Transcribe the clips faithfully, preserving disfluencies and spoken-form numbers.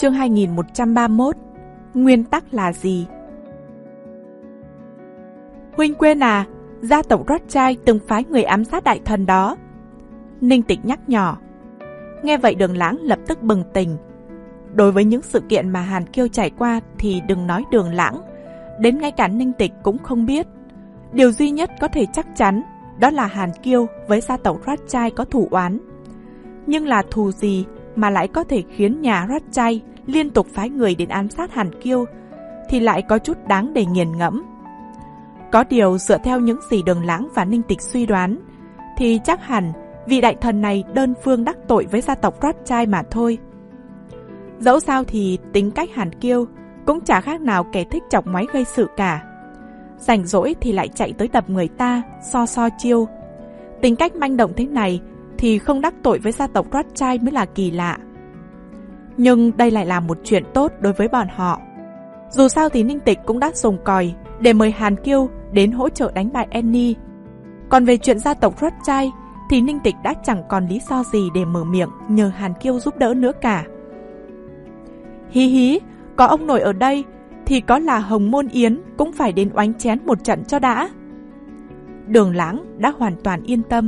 Chương hai nghìn một trăm ba mươi mốt. Nguyên tắc là gì? Huynh quên à, gia tộc Rothschild từng phái người ám sát đại thần đó. Ninh Tịch nhắc nhỏ. Nghe vậy Đường Lãng lập tức bừng tỉnh. Đối với những sự kiện mà Hàn Kiêu trải qua thì đừng nói Đường Lãng, đến ngay cả Ninh Tịch cũng không biết. Điều duy nhất có thể chắc chắn đó là Hàn Kiêu với gia tộc Rothschild có thù oán. Nhưng là thù gì mà lại có thể khiến nhà Rothschild liên tục phái người đến ám sát Hàn Kiêu thì lại có chút đáng để nghiền ngẫm. Có điều dựa theo những gì Đường Lãng và Ninh Tịch suy đoán thì chắc hẳn vị đại thần này đơn phương đắc tội với gia tộc Rothschild mà thôi. Dẫu sao thì tính cách Hàn Kiêu cũng chả khác nào kẻ thích chọc ngoáy gây sự cả. Rảnh rỗi thì lại chạy tới đập người ta, so so chiêu. Tính cách manh động thế này thì không đắc tội với gia tộc Rothschild mới là kỳ lạ. Nhưng đây lại là một chuyện tốt đối với bọn họ. Dù sao thì Ninh Tịch cũng đã dùng còi để mời Hàn Kiêu đến hỗ trợ đánh bại Annie. Còn về chuyện gia tộc Rothschild thì Ninh Tịch đã chẳng còn lý do gì để mở miệng nhờ Hàn Kiêu giúp đỡ nữa cả. Hí hí, có ông nội ở đây thì có là Hồng Môn Yến cũng phải đến oánh chén một trận cho đã. Đường Lãng đã hoàn toàn yên tâm.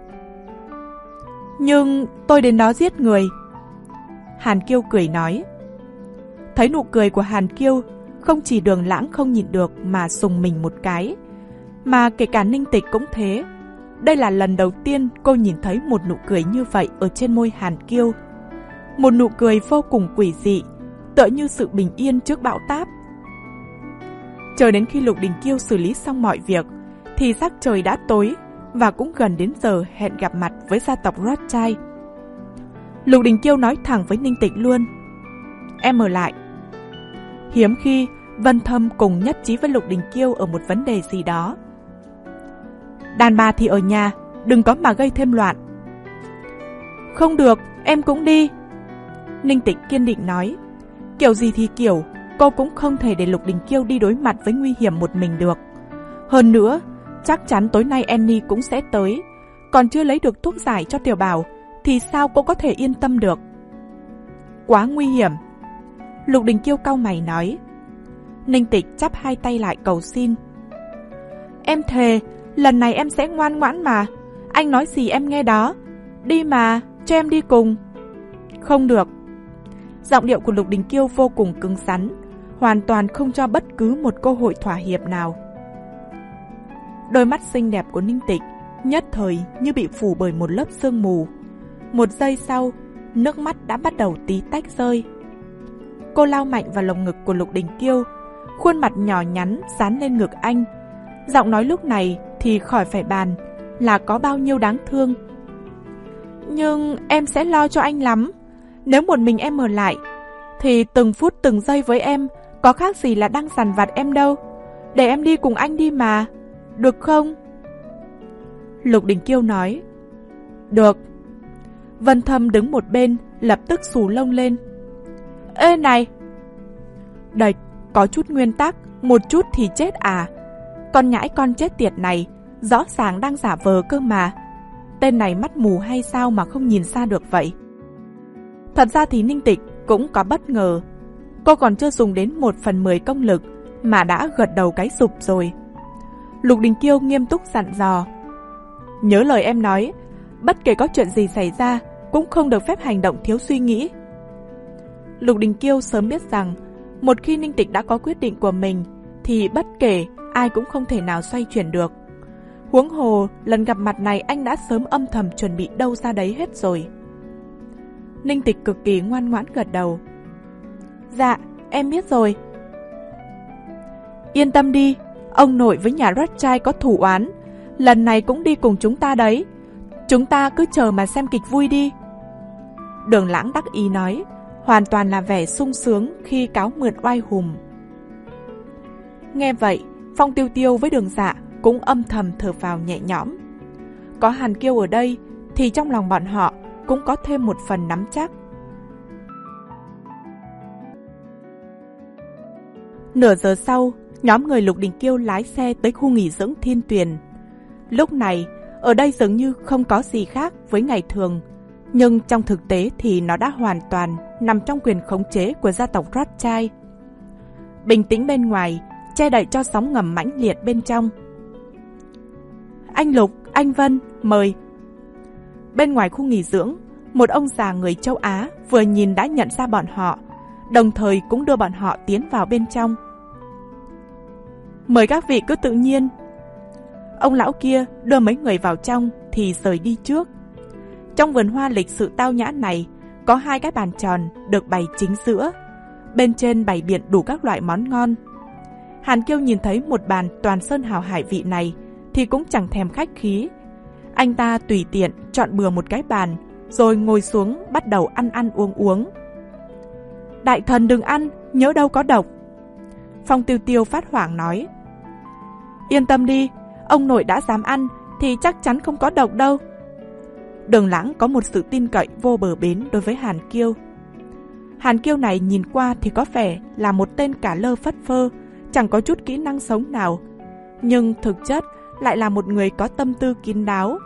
Nhưng tôi đến đó giết người. Hàn Kiêu cười nói. Thấy nụ cười của Hàn Kiêu, không chỉ Đường Lãng không nhịn được mà sùng mình một cái, mà kể cả Ninh Tịch cũng thế. Đây là lần đầu tiên cô nhìn thấy một nụ cười như vậy ở trên môi Hàn Kiêu. Một nụ cười vô cùng quỷ dị, tựa như sự bình yên trước bão táp. Chờ đến khi Lục Đình Kiêu xử lý xong mọi việc thì sắc trời đã tối và cũng gần đến giờ hẹn gặp mặt với gia tộc Rothschild. Lục Đình Kiêu nói thẳng với Ninh Tịch luôn. Em ở lại. Hiếm khi Vân Thâm cùng nhất trí với Lục Đình Kiêu ở một vấn đề gì đó. Đàn bà thì ở nhà, đừng có mà gây thêm loạn. Không được, em cũng đi. Ninh Tịch kiên định nói. Kiểu gì thì kiểu, cô cũng không thể để Lục Đình Kiêu đi đối mặt với nguy hiểm một mình được. Hơn nữa, chắc chắn tối nay Annie cũng sẽ tới. Còn chưa lấy được thuốc giải cho Tiểu Bảo thì sao cô có thể yên tâm được? Quá nguy hiểm. Lục Đình Kiêu cau mày nói. Ninh Tịch chắp hai tay lại cầu xin. Em thề, lần này em sẽ ngoan ngoãn mà. Anh nói gì em nghe đó. Đi mà, cho em đi cùng. Không được. Giọng điệu của Lục Đình Kiêu vô cùng cứng rắn, hoàn toàn không cho bất cứ một cơ hội thỏa hiệp nào. Đôi mắt xinh đẹp của Ninh Tịch nhất thời như bị phủ bởi một lớp sương mù. Một giây sau, nước mắt đã bắt đầu tí tách rơi. Cô lao mạnh vào lồng ngực của Lục Đình Kiêu, khuôn mặt nhỏ nhắn dán lên ngực anh. Giọng nói lúc này thì khỏi phải bàn là có bao nhiêu đáng thương. Nhưng em sẽ lo cho anh lắm. Nếu một mình em ở lại thì từng phút từng giây với em có khác gì là đang dằn vặt em đâu. Để em đi cùng anh đi mà, được không? Lục Đình Kiêu nói. Được. Vân Thâm đứng một bên lập tức xù lông lên. Ê này! Đệch, có chút nguyên tắc, một chút thì chết à? Con nhãi con chết tiệt này rõ ràng đang giả vờ cơ mà. Tên này mắt mù hay sao mà không nhìn xa được vậy? Thật ra thì Ninh Tịch cũng có bất ngờ. Cô còn chưa dùng đến một phần mười công lực mà đã gật đầu cái sụp rồi. Lục Đình Kiêu nghiêm túc dặn dò. Nhớ lời em nói, bất kể có chuyện gì xảy ra cũng không được phép hành động thiếu suy nghĩ. Lục Đình Kiêu sớm biết rằng một khi Ninh Tịch đã có quyết định của mình thì bất kể ai cũng không thể nào xoay chuyển được. Huống hồ lần gặp mặt này anh đã sớm âm thầm chuẩn bị đâu ra đấy hết rồi. Ninh Tịch cực kỳ ngoan ngoãn gật đầu. Dạ, em biết rồi. Yên tâm đi, ông nội với nhà Rothschild có thù oán, lần này cũng đi cùng chúng ta đấy. Chúng ta cứ chờ mà xem kịch vui đi. Đường Lãng đắc ý nói, hoàn toàn là vẻ sung sướng khi cáo mượn oai hùng. Nghe vậy, Phong Tiêu Tiêu với Đường Dạ cũng âm thầm thở phào nhẹ nhõm. Có Hàn Kiêu ở đây thì trong lòng bọn họ cũng có thêm một phần nắm chắc. Nửa giờ sau, nhóm người Lục Đình Kiêu lái xe tới khu nghỉ dưỡng Thiên Tuyền. Lúc này, ở đây dường như không có gì khác với ngày thường. Nhưng trong thực tế thì nó đã hoàn toàn nằm trong quyền khống chế của gia tộc Rothschild. Bình tĩnh bên ngoài, che đậy cho sóng ngầm mãnh liệt bên trong. Anh Lục, anh Vân, mời. Bên ngoài khu nghỉ dưỡng, một ông già người châu Á vừa nhìn đã nhận ra bọn họ, đồng thời cũng đưa bọn họ tiến vào bên trong. Mời các vị cứ tự nhiên. Ông lão kia đưa mấy người vào trong thì rời đi trước. Trong vườn hoa lịch sự tao nhã này có hai cái bàn tròn được bày chính giữa. Bên trên bày biện đủ các loại món ngon. Hàn Kiêu nhìn thấy một bàn toàn sơn hào hải vị này thì cũng chẳng thèm khách khí. Anh ta tùy tiện chọn bừa một cái bàn rồi ngồi xuống bắt đầu ăn ăn uống uống. Đại thần đừng ăn, nhớ đâu có độc. Phong Tiêu Tiêu phát hoảng nói. Yên tâm đi, ông nội đã dám ăn thì chắc chắn không có độc đâu. Đường Lãng có một sự tin cậy vô bờ bến đối với Hàn Kiêu. Hàn Kiêu này nhìn qua thì có vẻ là một tên cả lơ phất phơ, chẳng có chút kỹ năng sống nào, nhưng thực chất lại là một người có tâm tư kín đáo.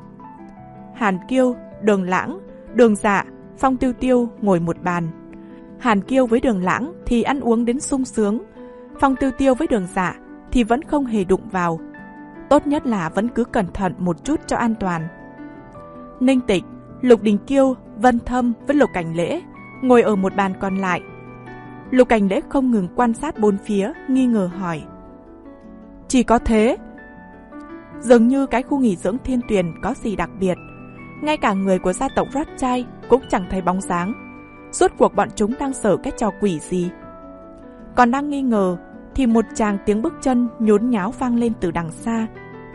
Hàn Kiêu, Đường Lãng, Đường Dạ, Phong Tiêu Tiêu ngồi một bàn. Hàn Kiêu với Đường Lãng thì ăn uống đến sung sướng, Phong Tiêu Tiêu với Đường Dạ thì vẫn không hề đụng vào. Tốt nhất là vẫn cứ cẩn thận một chút cho an toàn. Ninh Tịch, Lục Đình Kiêu, Vân Thâm với Lục Cảnh Lễ ngồi ở một bàn còn lại. Lục Cảnh Lễ không ngừng quan sát bốn phía, nghi ngờ hỏi. Chỉ có thế? Dường như cái khu nghỉ dưỡng Thiên Tuyền có gì đặc biệt. Ngay cả người của gia tộc Rothschild cũng chẳng thấy bóng dáng. Rốt cuộc bọn chúng đang sở cái trò quỷ gì? Còn đang nghi ngờ thì một tràng tiếng bước chân nhốn nháo vang lên từ đằng xa.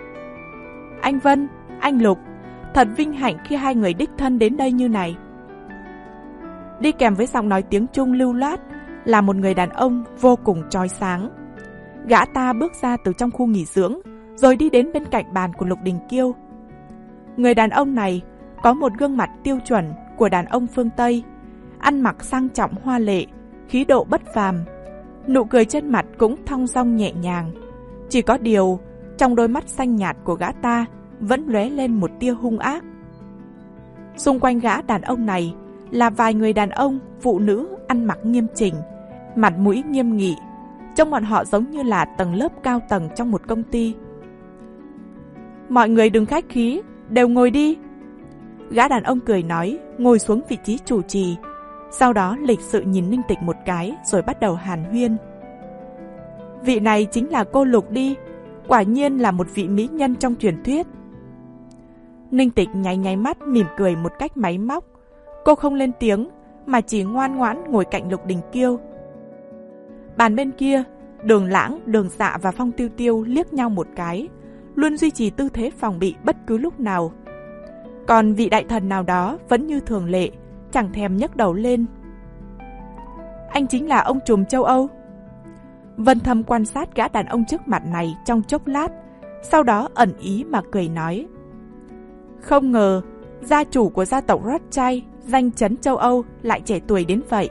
Anh Vân, anh Lục, thật vinh hạnh khi hai người đích thân đến đây như này. Đi kèm với giọng nói tiếng Trung lưu loát là một người đàn ông vô cùng chói sáng. Gã ta bước ra từ trong khu nghỉ dưỡng rồi đi đến bên cạnh bàn của Lục Đình Kiêu. Người đàn ông này có một gương mặt tiêu chuẩn của đàn ông phương Tây, ăn mặc sang trọng hoa lệ, khí độ bất phàm. Nụ cười trên mặt cũng thong dong nhẹ nhàng. Chỉ có điều, trong đôi mắt xanh nhạt của gã ta vẫn lóe lên một tia hung ác. Xung quanh gã đàn ông này là vài người đàn ông, phụ nữ ăn mặc nghiêm chỉnh, mặt mũi nghiêm nghị. Trông bọn họ giống như là tầng lớp cao tầng trong một công ty. Mọi người đừng khách khí, đều ngồi đi. Gã đàn ông cười nói, ngồi xuống vị trí chủ trì. Sau đó lịch sự nhìn Ninh Tịch một cái rồi bắt đầu hàn huyên. Vị này chính là cô Lục đi, quả nhiên là một vị mỹ nhân trong truyền thuyết. Ninh Tịch nháy nháy mắt mỉm cười một cách máy móc. Cô không lên tiếng mà chỉ ngoan ngoãn ngồi cạnh Lục Đình Kiêu. Bàn bên kia, Đường Lãng, Đường Dạ và Phong Tiêu Tiêu liếc nhau một cái, luôn duy trì tư thế phòng bị bất cứ lúc nào. Còn vị đại thần nào đó vẫn như thường lệ, chẳng thèm nhấc đầu lên. Anh chính là ông trùm châu Âu. Vân Thâm quan sát gã đàn ông trước mặt này trong chốc lát, sau đó ẩn ý mà cười nói. Không ngờ, gia chủ của gia tộc Rothschild, danh chấn châu Âu lại trẻ tuổi đến vậy.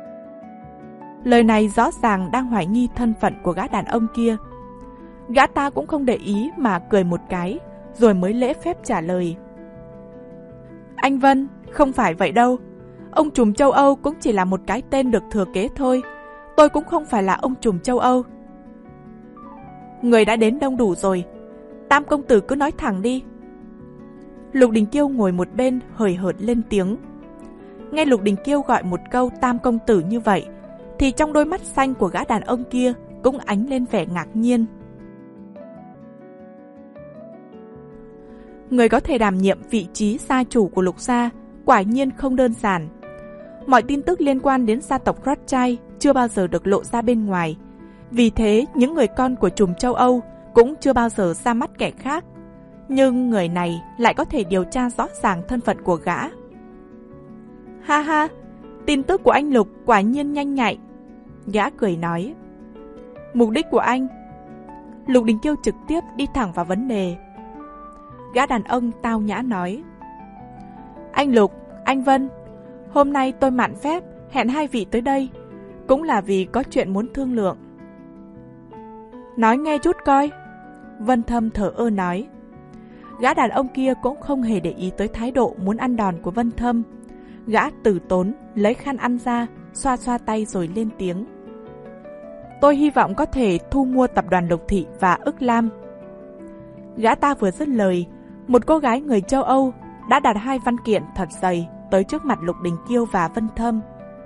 Lời này rõ ràng đang hoài nghi thân phận của gã đàn ông kia. Gã ta cũng không để ý mà cười một cái, rồi mới lễ phép trả lời. Anh Vân, không phải vậy đâu. Ông trùm châu Âu cũng chỉ là một cái tên được thừa kế thôi. Tôi cũng không phải là ông trùm châu Âu. Người đã đến đông đủ rồi. Tam công tử cứ nói thẳng đi. Lục Đình Kiêu ngồi một bên hời hợt lên tiếng. Nghe Lục Đình Kiêu gọi một câu tam công tử như vậy, thì trong đôi mắt xanh của gã đàn ông kia cũng ánh lên vẻ ngạc nhiên. Người có thể đảm nhiệm vị trí gia chủ của Lục gia quả nhiên không đơn giản. Mọi tin tức liên quan đến gia tộc Rothschild chưa bao giờ được lộ ra bên ngoài. Vì thế, những người con của trùm châu Âu cũng chưa bao giờ ra mắt kẻ khác. Nhưng người này lại có thể điều tra rõ ràng thân phận của gã. Ha ha, tin tức của anh Lục quả nhiên nhanh nhạy. Gã cười nói. Mục đích của anh? Lục Đình Kiêu trực tiếp đi thẳng vào vấn đề. Gã đàn ông tao nhã nói. Anh Lục, anh Vân, hôm nay tôi mạn phép hẹn hai vị tới đây, cũng là vì có chuyện muốn thương lượng. Nói nghe chút coi. Vân Thâm thở ơ nói. gã đàn ông kia cũng không hề để ý tới thái độ muốn ăn đòn của Vân Thâm. Gã từ tốn lấy khăn ăn ra, xoa xoa tay rồi lên tiếng. Tôi hy vọng có thể thu mua tập đoàn Lục Thị và Ức Lam. Gã ta vừa dứt lời, một cô gái người châu Âu đã đặt hai văn kiện thật dày tới trước mặt Lục Đình Kiêu và Vân Thâm.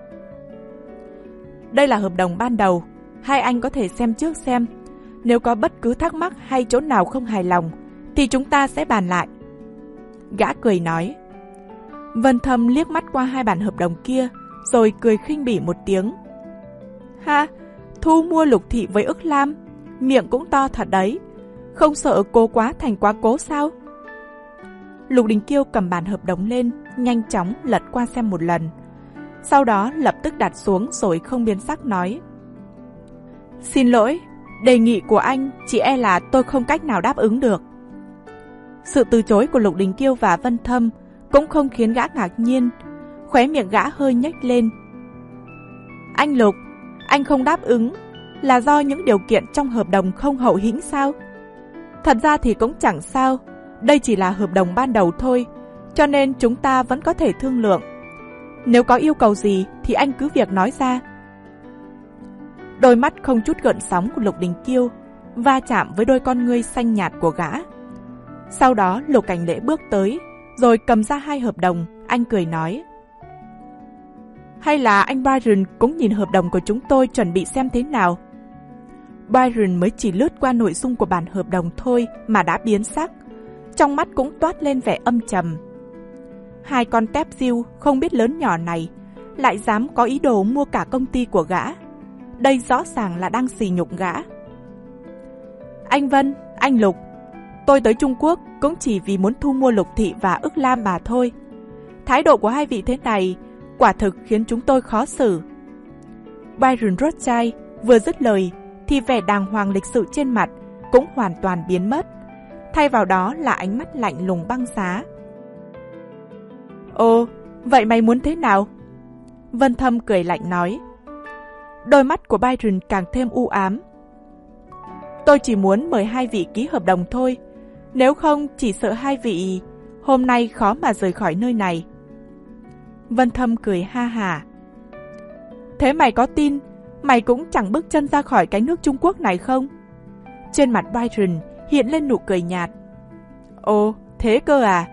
Đây là hợp đồng ban đầu, hai anh có thể xem trước xem. Nếu có bất cứ thắc mắc hay chỗ nào không hài lòng, thì chúng ta sẽ bàn lại. Gã cười nói. Vân Thâm liếc mắt qua hai bản hợp đồng kia, rồi cười khinh bỉ một tiếng. Ha, thu mua Lục Thị với Ức Lam, miệng cũng to thật đấy. Không sợ cố quá thành quá cố sao? Lục Đình Kiêu cầm bản hợp đồng lên, nhanh chóng lật qua xem một lần. Sau đó lập tức đặt xuống rồi không biến sắc nói. Xin lỗi, đề nghị của anh chỉ e là tôi không cách nào đáp ứng được. Sự từ chối của Lục Đình Kiêu và Vân Thâm cũng không khiến gã ngạc nhiên, khóe miệng gã hơi nhếch lên. Anh Lục, anh không đáp ứng là do những điều kiện trong hợp đồng không hậu hĩnh sao? Thật ra thì cũng chẳng sao, đây chỉ là hợp đồng ban đầu thôi, cho nên chúng ta vẫn có thể thương lượng. Nếu có yêu cầu gì thì anh cứ việc nói ra. Đôi mắt không chút gợn sóng của Lục Đình Kiêu va chạm với đôi con ngươi xanh nhạt của gã. Sau đó Lục Cảnh Lễ bước tới, rồi cầm ra hai hợp đồng, anh cười nói. Hay là anh Byron cũng nhìn hợp đồng của chúng tôi chuẩn bị xem thế nào? Byron mới chỉ lướt qua nội dung của bản hợp đồng thôi mà đã biến sắc, trong mắt cũng toát lên vẻ âm trầm. Hai con tép diêu không biết lớn nhỏ này lại dám có ý đồ mua cả công ty của gã. Đây rõ ràng là đang sỉ nhục gã. Anh Vân, anh Lục, tôi tới Trung Quốc cũng chỉ vì muốn thu mua Lục Thị và Ức Lam mà thôi. Thái độ của hai vị thế này quả thực khiến chúng tôi khó xử. Byron Rothschild vừa dứt lời thì vẻ đàng hoàng lịch sự trên mặt cũng hoàn toàn biến mất. Thay vào đó là ánh mắt lạnh lùng băng giá. Ồ, vậy mày muốn thế nào? Vân Thâm cười lạnh nói. Đôi mắt của Byron càng thêm u ám. Tôi chỉ muốn mời hai vị ký hợp đồng thôi. Nếu không chỉ sợ hai vị hôm nay khó mà rời khỏi nơi này. Vân Thâm cười ha hả. Thế mày có tin mày cũng chẳng bước chân ra khỏi cái nước Trung Quốc này không? Trên mặt Byron hiện lên nụ cười nhạt. Ồ, thế cơ à?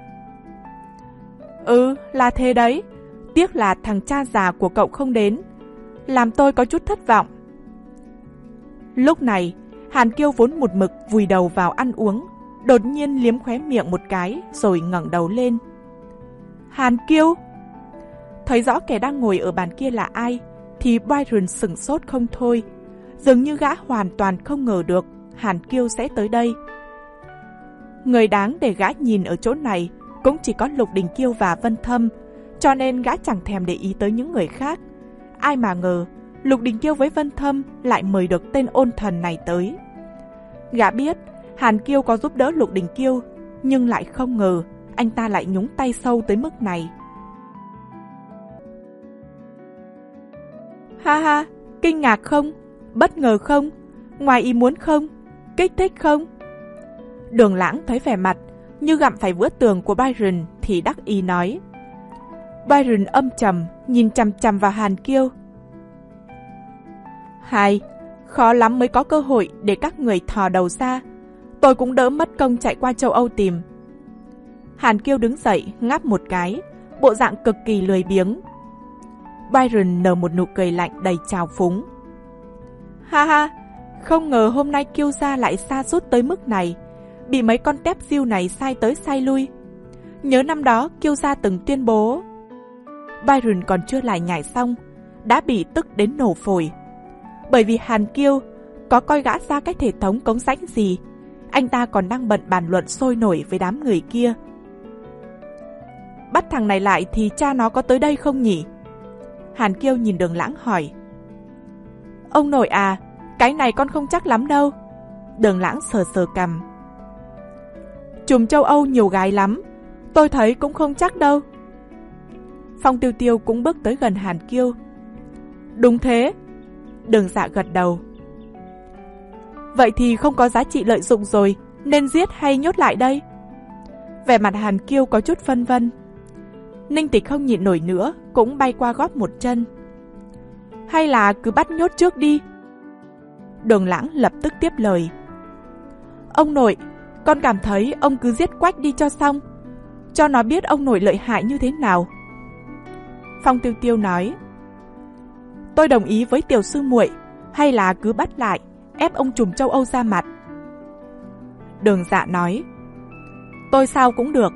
Ừ, là thế đấy. Tiếc là thằng cha già của cậu không đến, làm tôi có chút thất vọng. Lúc này, Hàn Kiêu vốn một mực vùi đầu vào ăn uống, đột nhiên liếm khóe miệng một cái rồi ngẩng đầu lên. Hàn Kiêu! Thấy rõ kẻ đang ngồi ở bàn kia là ai, thì Byron sửng sốt không thôi. Dường như gã hoàn toàn không ngờ được Hàn Kiêu sẽ tới đây. Người đáng để gã nhìn ở chỗ này cũng chỉ có Lục Đình Kiêu và Vân Thâm, cho nên gã chẳng thèm để ý tới những người khác. Ai mà ngờ Lục Đình Kiêu với Vân Thâm lại mời được tên ôn thần này tới. Gã biết Hàn Kiêu có giúp đỡ Lục Đình Kiêu, nhưng lại không ngờ anh ta lại nhúng tay sâu tới mức này. Ha ha, kinh ngạc không? Bất ngờ không? Ngoài ý muốn không? Kích thích không? Đường Lãng thấy vẻ mặt như gặm phải vữa tường của Byron thì đắc ý nói. Byron âm trầm nhìn chằm chằm vào Hàn Kiêu. Hai, khó lắm mới có cơ hội để các người thò đầu ra. Tôi cũng đỡ mất công chạy qua châu Âu tìm. Hàn Kiêu đứng dậy ngáp một cái, bộ dạng cực kỳ lười biếng. Byron nở một nụ cười lạnh đầy trào phúng. Ha ha, không ngờ hôm nay Kiêu gia lại sa sút tới mức này, bị mấy con tép diêu này sai tới sai lui. Nhớ năm đó Kiêu gia từng tuyên bố. Byron còn chưa lại nhảy xong, đã bị tức đến nổ phổi. Bởi vì Hàn Kiêu có coi gã ra cái hệ thống cống rãnh gì, anh ta còn đang bận bàn luận sôi nổi với đám người kia. Bắt thằng này lại thì cha nó có tới đây không nhỉ? Hàn Kiêu nhìn Đường Lãng hỏi. Ông nội à, cái này con không chắc lắm đâu. Đường Lãng sờ sờ cằm. Chùm châu Âu nhiều gái lắm, tôi thấy cũng không chắc đâu. Phong Tiêu Tiêu cũng bước tới gần Hàn Kiêu. Đúng thế. Đường Dạ gật đầu. Vậy thì không có giá trị lợi dụng rồi, nên giết hay nhốt lại đây? Vẻ mặt Hàn Kiêu có chút phân vân. Ninh Tịch không nhịn nổi nữa, cũng bay qua góp một chân. Hay là cứ bắt nhốt trước đi. Đường Lãng lập tức tiếp lời. Ông nội, con cảm thấy ông cứ giết Quách đi cho xong, cho nó biết ông nội lợi hại như thế nào. Phong Tiêu Tiêu nói. Tôi đồng ý với tiểu sư muội, hay là cứ bắt lại, ép ông trùm châu Âu ra mặt. Đường Dạ nói. Tôi sao cũng được.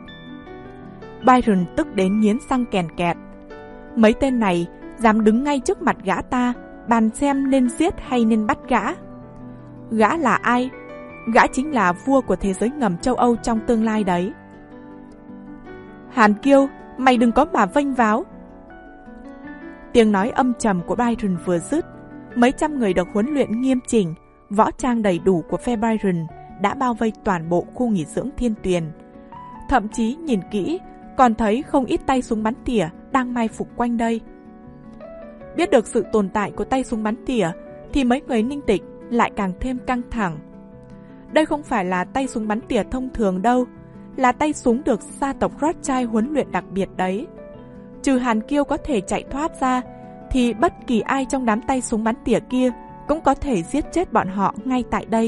Byron tức đến nghiến răng kèn kẹt. Mấy tên này dám đứng ngay trước mặt gã ta, bàn xem nên giết hay nên bắt gã. Gã là ai? Gã chính là vua của thế giới ngầm châu Âu trong tương lai đấy. Hàn Kiêu, mày đừng có mà vênh váo. Tiếng nói âm trầm của Byron vừa dứt, mấy trăm người được huấn luyện nghiêm chỉnh, võ trang đầy đủ của phe Byron đã bao vây toàn bộ khu nghỉ dưỡng Thiên Tuyền. Thậm chí nhìn kỹ, còn thấy không ít tay súng bắn tỉa đang mai phục quanh đây. Biết được sự tồn tại của tay súng bắn tỉa, thì mấy người Ninh Tịch lại càng thêm căng thẳng. Đây không phải là tay súng bắn tỉa thông thường đâu, là tay súng được gia tộc Rothschild huấn luyện đặc biệt đấy. Trừ Hàn Kiêu có thể chạy thoát ra, thì bất kỳ ai trong đám tay súng bắn tỉa kia cũng có thể giết chết bọn họ ngay tại đây.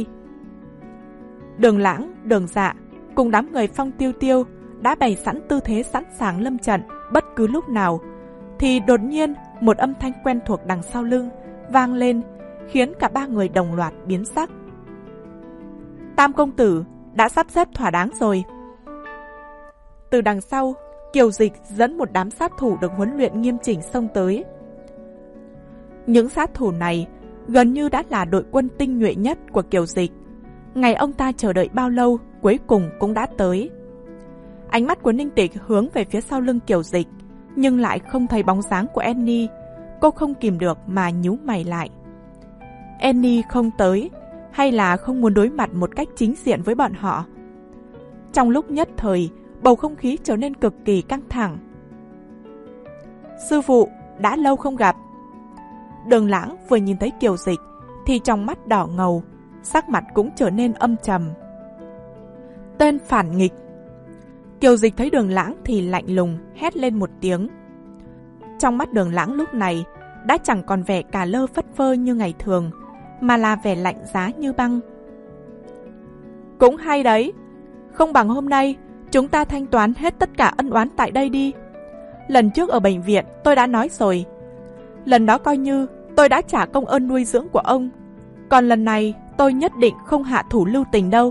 Đường Lãng, Đường Dạ cùng đám người Phong Tiêu Tiêu đã bày sẵn tư thế sẵn sàng lâm trận bất cứ lúc nào, thì đột nhiên một âm thanh quen thuộc đằng sau lưng vang lên, khiến cả ba người đồng loạt biến sắc. Tam công tử đã sắp xếp thỏa đáng rồi. Từ đằng sau, Kiều Dịch dẫn một đám sát thủ được huấn luyện nghiêm chỉnh xông tới. Những sát thủ này gần như đã là đội quân tinh nhuệ nhất của Kiều Dịch. Ngày ông ta chờ đợi bao lâu, cuối cùng cũng đã tới. Ánh mắt của Ninh Tịch hướng về phía sau lưng Kiều Dịch, nhưng lại không thấy bóng dáng của Annie. Cô không kìm được mà nhíu mày lại. Annie không tới, hay là không muốn đối mặt một cách chính diện với bọn họ? Trong lúc nhất thời, bầu không khí trở nên cực kỳ căng thẳng. Sư phụ, đã lâu không gặp. Đường Lãng vừa nhìn thấy Kiều Dịch thì trong mắt đỏ ngầu, sắc mặt cũng trở nên âm trầm. Tên phản nghịch. Kiều Dịch thấy Đường Lãng thì lạnh lùng hét lên một tiếng. Trong mắt Đường Lãng lúc này đã chẳng còn vẻ cà lơ phất phơ như ngày thường, mà là vẻ lạnh giá như băng. Cũng hay đấy, không bằng hôm nay chúng ta thanh toán hết tất cả ân oán tại đây đi. Lần trước ở bệnh viện tôi đã nói rồi, lần đó coi như tôi đã trả công ơn nuôi dưỡng của ông, còn lần này tôi nhất định không hạ thủ lưu tình đâu.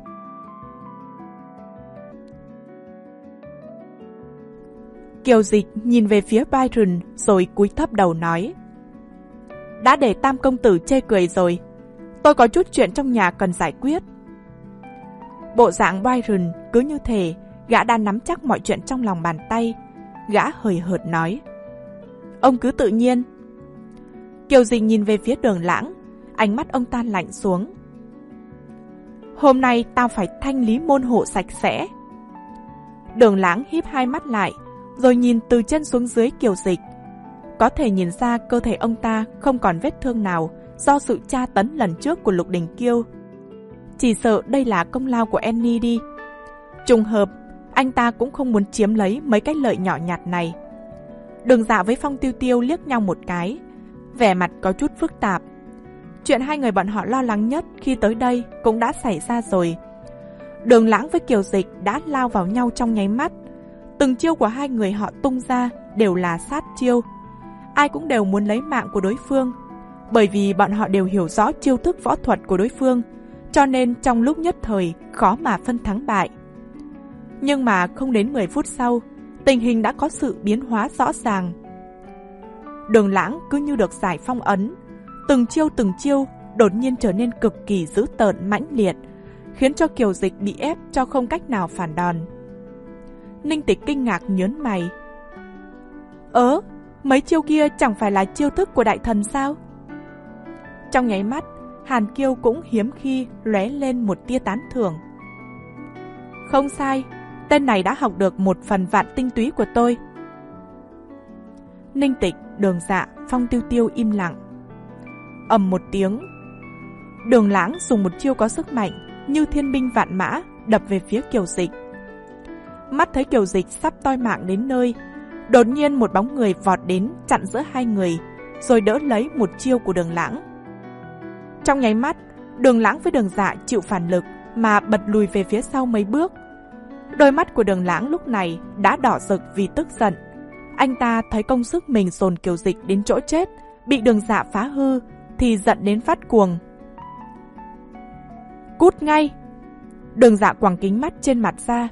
Kiều Dịch nhìn về phía Byron rồi cúi thấp đầu nói. Đã để Tam công tử chê cười rồi, tôi có chút chuyện trong nhà cần giải quyết. Bộ dạng Byron cứ như thể gã đã nắm chắc mọi chuyện trong lòng bàn tay. Gã hời hợt nói. Ông cứ tự nhiên. Kiều Dịch nhìn về phía Đường Lãng, ánh mắt ông ta lạnh xuống. Hôm nay tao phải thanh lý môn hộ sạch sẽ. Đường Lãng híp hai mắt lại, rồi nhìn từ chân xuống dưới Kiều Dịch. Có thể nhìn ra cơ thể ông ta không còn vết thương nào do sự tra tấn lần trước của Lục Đình Kiêu. Chỉ sợ đây là công lao của Annie đi. Trùng hợp, anh ta cũng không muốn chiếm lấy mấy cái lợi nhỏ nhặt này. Đường Dạ với Phong Tiêu Tiêu liếc nhau một cái, vẻ mặt có chút phức tạp. Chuyện hai người bọn họ lo lắng nhất khi tới đây cũng đã xảy ra rồi. Đường Lãng với Kiều Dịch đã lao vào nhau trong nháy mắt. Từng chiêu của hai người họ tung ra đều là sát chiêu. Ai cũng đều muốn lấy mạng của đối phương, bởi vì bọn họ đều hiểu rõ chiêu thức võ thuật của đối phương, cho nên trong lúc nhất thời khó mà phân thắng bại. Nhưng mà không đến mười phút sau, tình hình đã có sự biến hóa rõ ràng. Đường Lãng cứ như được giải phong ấn, từng chiêu từng chiêu đột nhiên trở nên cực kỳ dữ tợn mãnh liệt, khiến cho Kiều Dịch bị ép cho không cách nào phản đòn. Ninh Tịch kinh ngạc nhớn mày. Ớ, mấy chiêu kia chẳng phải là chiêu thức của đại thần sao? Trong nháy mắt, Hàn Kiêu cũng hiếm khi lóe lên một tia tán thưởng. Không sai, tên này đã học được một phần vạn tinh túy của tôi. Ninh Tịch, Đường Dạ, Phong Tiêu Tiêu im lặng. Ầm một tiếng, Đường Lãng dùng một chiêu có sức mạnh như thiên binh vạn mã đập về phía Kiều Dịch. mắt thấy Kiều Dịch sắp toi mạng đến nơi, đột nhiên một bóng người vọt đến chặn giữa hai người, rồi đỡ lấy một chiêu của Đường Lãng. Trong nháy mắt, Đường Lãng với Đường Dạ chịu phản lực mà bật lùi về phía sau mấy bước. Đôi mắt của Đường Lãng lúc này đã đỏ rực vì tức giận. Anh ta thấy công sức mình dồn Kiều Dịch đến chỗ chết bị Đường Dạ phá hư thì giận đến phát cuồng. Cút ngay! Đường Dạ quẳng kính mắt trên mặt ra.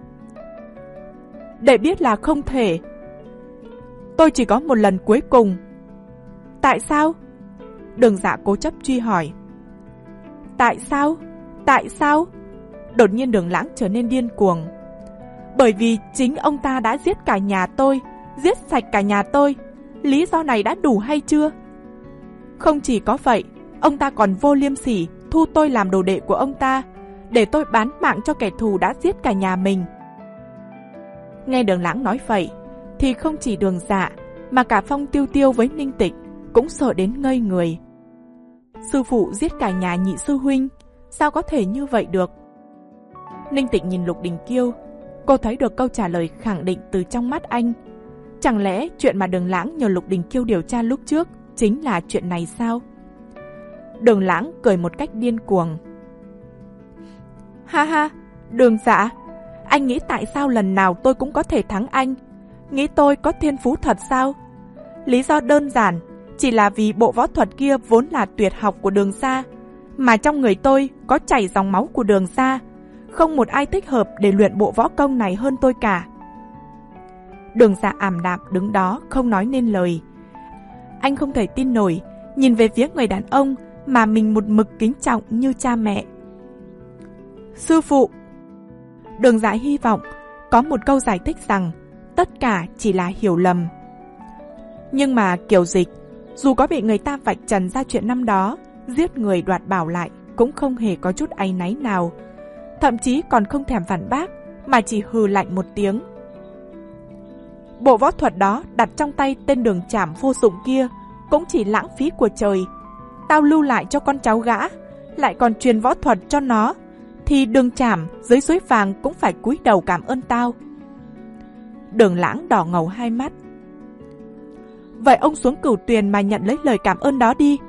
Để biết là không thể. Tôi chỉ có một lần cuối cùng. Tại sao? Đường Dạ cố chấp truy hỏi. Tại sao? Tại sao? Đột nhiên Đường Lãng trở nên điên cuồng. Bởi vì chính ông ta đã giết cả nhà tôi, giết sạch cả nhà tôi. Lý do này đã đủ hay chưa? Không chỉ có vậy, ông ta còn vô liêm sỉ thu tôi làm đồ đệ của ông ta, để tôi bán mạng cho kẻ thù đã giết cả nhà mình. Nghe Đường Lãng nói vậy, thì không chỉ Đường Dạ, mà cả Phong Tiêu Tiêu với Ninh Tịch cũng sợ đến ngây người. Sư phụ giết cả nhà nhị sư huynh, sao có thể như vậy được? Ninh Tịch nhìn Lục Đình Kiêu, cô thấy được câu trả lời khẳng định từ trong mắt anh. Chẳng lẽ chuyện mà Đường Lãng nhờ Lục Đình Kiêu điều tra lúc trước chính là chuyện này sao? Đường Lãng cười một cách điên cuồng. Ha ha, Đường Dạ, anh nghĩ tại sao lần nào tôi cũng có thể thắng anh? Nghĩ tôi có thiên phú thật sao? Lý do đơn giản, chỉ là vì bộ võ thuật kia vốn là tuyệt học của Đường gia, mà trong người tôi có chảy dòng máu của Đường gia, không một ai thích hợp để luyện bộ võ công này hơn tôi cả. Đường Dạ ảm đạm đứng đó không nói nên lời. Anh không thể tin nổi, nhìn về phía người đàn ông mà mình một mực kính trọng như cha mẹ. Sư phụ! Đường Dạ hy vọng có một câu giải thích rằng tất cả chỉ là hiểu lầm. Nhưng mà Kiều Dịch, dù có bị người ta vạch trần ra chuyện năm đó, giết người đoạt bảo lại, cũng không hề có chút áy náy nào. Thậm chí còn không thèm phản bác, mà chỉ hừ lạnh một tiếng. Bộ võ thuật đó đặt trong tay tên Đường Trảm vô dụng kia cũng chỉ lãng phí của trời. Tao lưu lại cho con cháu gã, lại còn truyền võ thuật cho nó, thì Đường Trảm dưới suối vàng cũng phải cúi đầu cảm ơn tao. Đường Lãng đỏ ngầu hai mắt. Vậy ông xuống Cửu Tuyền mà nhận lấy lời cảm ơn đó đi.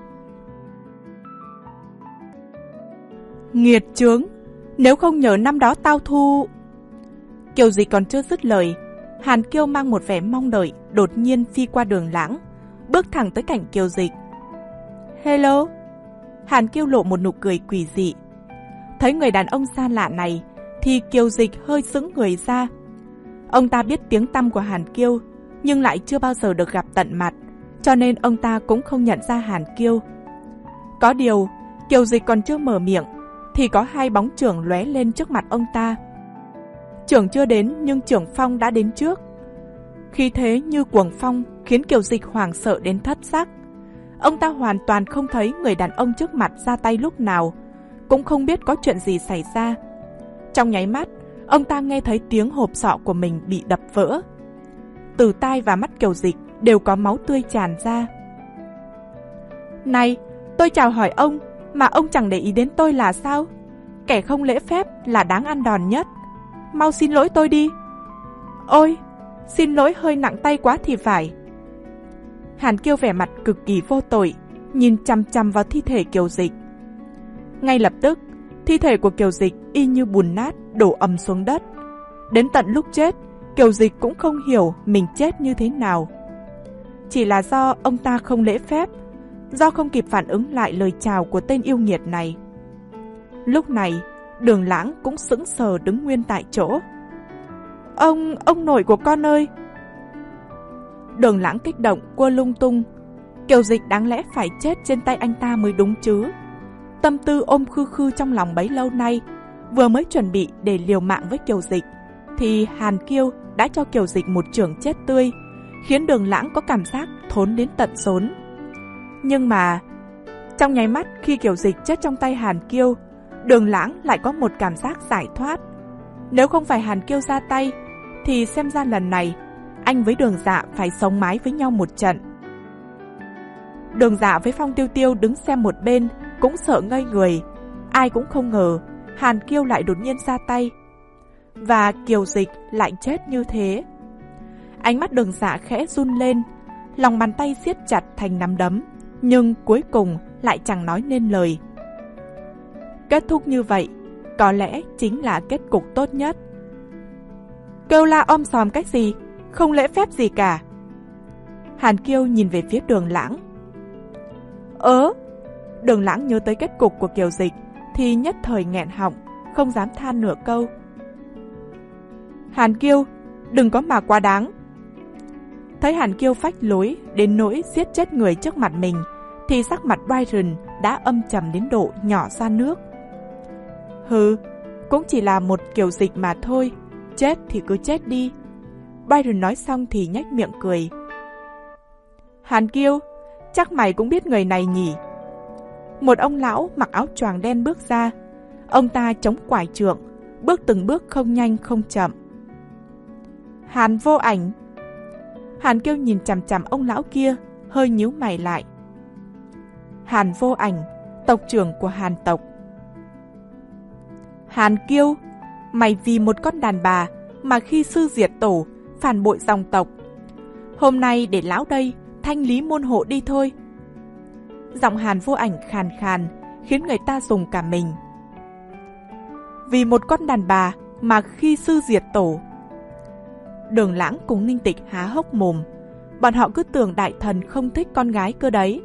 Nghiệt chướng, nếu không nhờ năm đó tao thu... Kiều Dịch còn chưa dứt lời, Hàn Kiêu mang một vẻ mong đợi đột nhiên phi qua Đường Lãng, bước thẳng tới cạnh Kiều Dịch. Hello. Hàn Kiêu lộ một nụ cười quỷ dị. Thấy người đàn ông xa lạ này thì Kiều Dịch hơi sững người ra. Ông ta biết tiếng tăm của Hàn Kiêu, nhưng lại chưa bao giờ được gặp tận mặt, cho nên ông ta cũng không nhận ra Hàn Kiêu. Có điều, Kiều Dịch còn chưa mở miệng thì có hai bóng chưởng lóe lên trước mặt ông ta. Chưởng chưa đến nhưng chưởng phong đã đến trước. Khí thế như cuồng phong khiến Kiều Dịch hoảng sợ đến thất sắc. Ông ta hoàn toàn không thấy người đàn ông trước mặt ra tay lúc nào, cũng không biết có chuyện gì xảy ra. Trong nháy mắt, ông ta nghe thấy tiếng hộp sọ của mình bị đập vỡ. Từ tai và mắt Kiều Dịch đều có máu tươi tràn ra. Này, tôi chào hỏi ông, mà ông chẳng để ý đến tôi là sao? Kẻ không lễ phép là đáng ăn đòn nhất. Mau xin lỗi tôi đi. Ôi, xin lỗi hơi nặng tay quá thì phải. Hàn Kiêu vẻ mặt cực kỳ vô tội, nhìn chằm chằm vào thi thể Kiều Dịch. Ngay lập tức, thi thể của Kiều Dịch y như bùn nát đổ ầm xuống đất. Đến tận lúc chết, Kiều Dịch cũng không hiểu mình chết như thế nào. Chỉ là do ông ta không lễ phép, do không kịp phản ứng lại lời chào của tên yêu nghiệt này. Lúc này, Đường Lãng cũng sững sờ đứng nguyên tại chỗ. Ông, ông nội của con ơi! Đường Lãng kích động quơ lung tung. Kiều Dịch đáng lẽ phải chết trên tay anh ta mới đúng chứ. Tâm tư ôm khư khư trong lòng bấy lâu nay, vừa mới chuẩn bị để liều mạng với Kiều Dịch, thì Hàn Kiêu đã cho Kiều Dịch một chưởng chết tươi, khiến Đường Lãng có cảm giác thốn đến tận rốn. Nhưng mà, trong nháy mắt khi Kiều Dịch chết trong tay Hàn Kiêu, Đường Lãng lại có một cảm giác giải thoát. Nếu không phải Hàn Kiêu ra tay, thì xem ra lần này, anh với Đường Dạ phải sống mái với nhau một trận. Đường Dạ với Phong Tiêu Tiêu đứng xem một bên, cũng sợ ngây người. Ai cũng không ngờ Hàn Kiêu lại đột nhiên ra tay. và Kiều Dịch lại chết như thế. Ánh mắt Đường Dạ khẽ run lên, lòng bàn tay siết chặt thành nắm đấm, nhưng cuối cùng lại chẳng nói nên lời. Kết thúc như vậy, có lẽ chính là kết cục tốt nhất. Kêu la om sòm cách gì, không lễ phép gì cả. Hàn Kiêu nhìn về phía Đường Lãng. Ớ, Đường Lãng nhớ tới kết cục của Kiều Dịch thì nhất thời nghẹn họng, không dám than nửa câu. Hàn Kiêu, đừng có mà quá đáng. Thấy Hàn Kiêu phách lối đến nỗi giết chết người trước mặt mình, thì sắc mặt Byron đã âm trầm đến độ nhỏ ra nước. Hừ, cũng chỉ là một Kiều Dịch mà thôi, chết thì cứ chết đi. Byron nói xong thì nhếch miệng cười. Hàn Kiêu, chắc mày cũng biết người này nhỉ? Một ông lão mặc áo choàng đen bước ra. Ông ta chống quải trượng, bước từng bước không nhanh không chậm. Hàn Vô Ảnh. Hàn Kiêu nhìn chằm chằm ông lão kia, hơi nhíu mày lại. Hàn Vô Ảnh, tộc trưởng của Hàn tộc. Hàn Kiêu, mày vì một con đàn bà mà khi sư diệt tổ, phản bội dòng tộc. Hôm nay để lão đây thanh lý môn hộ đi thôi. Giọng Hàn Vô Ảnh khàn khàn, khiến người ta rùng cả mình. Vì một con đàn bà mà khi sư diệt tổ. Đường Lãng cùng Ninh Tịch há hốc mồm. Bọn họ cứ tưởng đại thần không thích con gái cơ đấy.